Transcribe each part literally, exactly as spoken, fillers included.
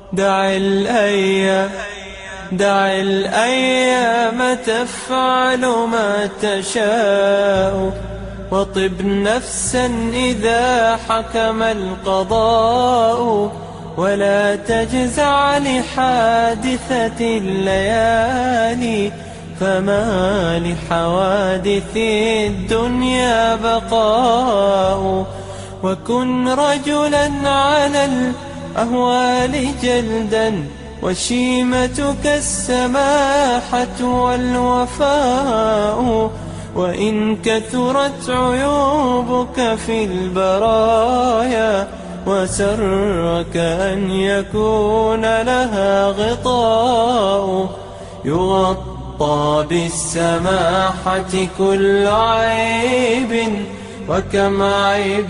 دع الأيام دع الأيام تفعل ما تشاء، وطب نفسا إذا حكم القضاء، ولا تجزع لحادثة الليالي، فما لحوادث الدنيا بقاء. وكن رجلا على الأهوال جلدا، وشيمتك السماحة والوفاء، وإن كثرت عيوبك في البرايا، وسرك أن يكون لها غطاء. يغطى بالسماحة كل عيب، وكم عيب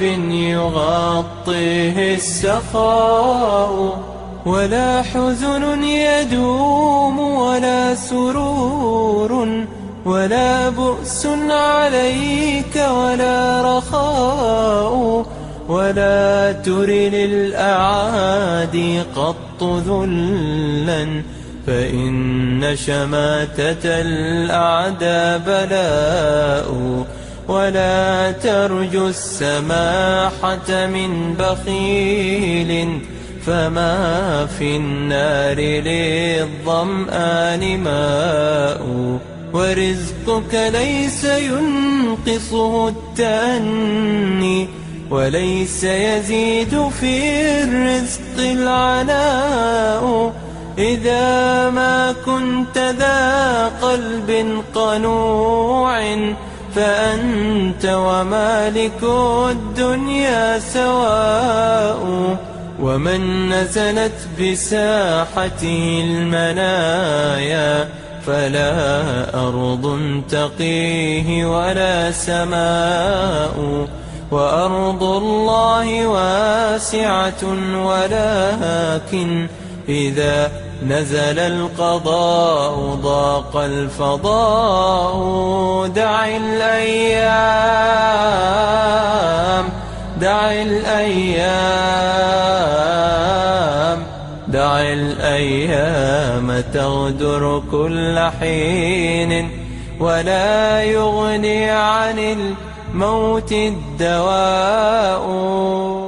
يغطيه السخاء. ولا حزن يدوم ولا سرور، ولا بؤس عليك ولا رخاء، ولا تر للأعادي قط ذلا، فإن شماتة الأعداء بلاء. ولا ترجو السماحة من بخيل، فما في النار للظمآن ماء. ورزقك ليس ينقصه التأني، وليس يزيد في الرزق العناء. إذا ما كنت ذا قلب قنوع، فأنت ومالك الدنيا سواء. ومن نزلت بساحته المنايا، فلا أرض تقيه ولا سماء. وأرض الله واسعة، ولكن إذا نزل القضاء ضاق الفضاء. دع الأيام دع الأيام دع الأيام تغدر كل حين، ولا يغني عن الموت الدواء.